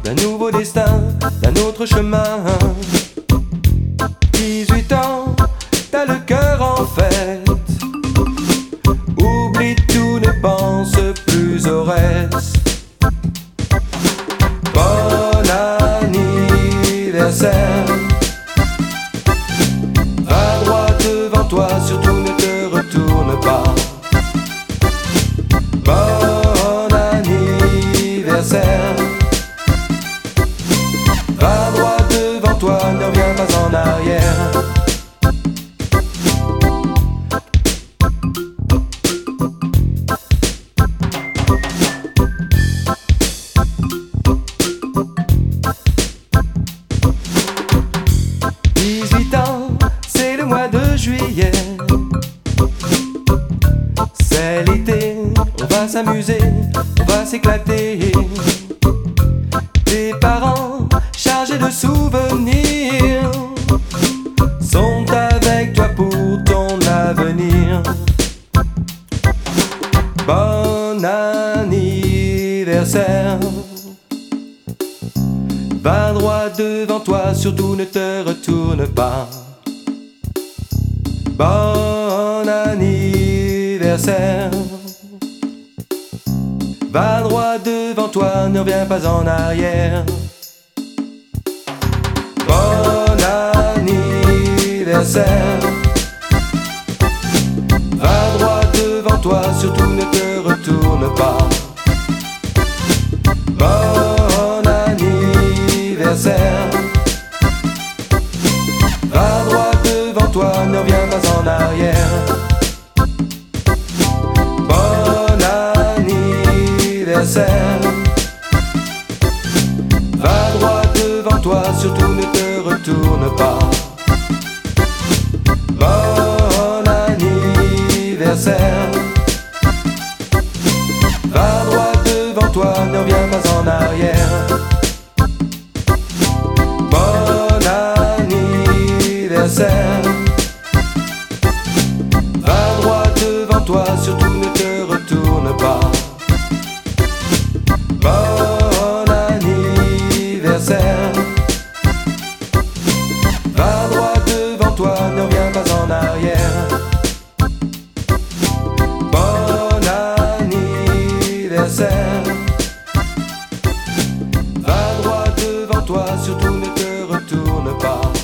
d'un nouveau destin, d'un autre chemin. 18 ans, t'as le cœur en fête. Oublie tout, ne pense plus au reste. Bon anniversaire. Va droit devant toi, surtout ne te retourne pas. Bon anniversaire. Va droit devant toi, ne reviens pas en arrière. C'est le mois de juillet, c'est l'été, on va s'amuser, on va s'éclater. Tes parents, chargés de souvenirs, sont avec toi pour ton avenir. Bon anniversaire. Va droit devant toi, surtout ne te retourne pas. Bon anniversaire. Va droit devant toi, ne reviens pas en arrière. Bon anniversaire. Va droit devant toi, surtout ne te retourne pas. Bon anniversaire. Va droit devant toi, ne reviens pas en arrière. Bon anniversaire. Va droit devant toi, surtout ne te retourne pas. Bon anniversaire. Va droit devant toi, ne reviens pas en arrière. Bon anniversaire. Va droit devant toi, surtout ne te retourne pas. Bon anniversaire. Va droit devant toi, ne reviens pas en arrière. Bon anniversaire. Va droit devant toi, surtout ne te retourne pas.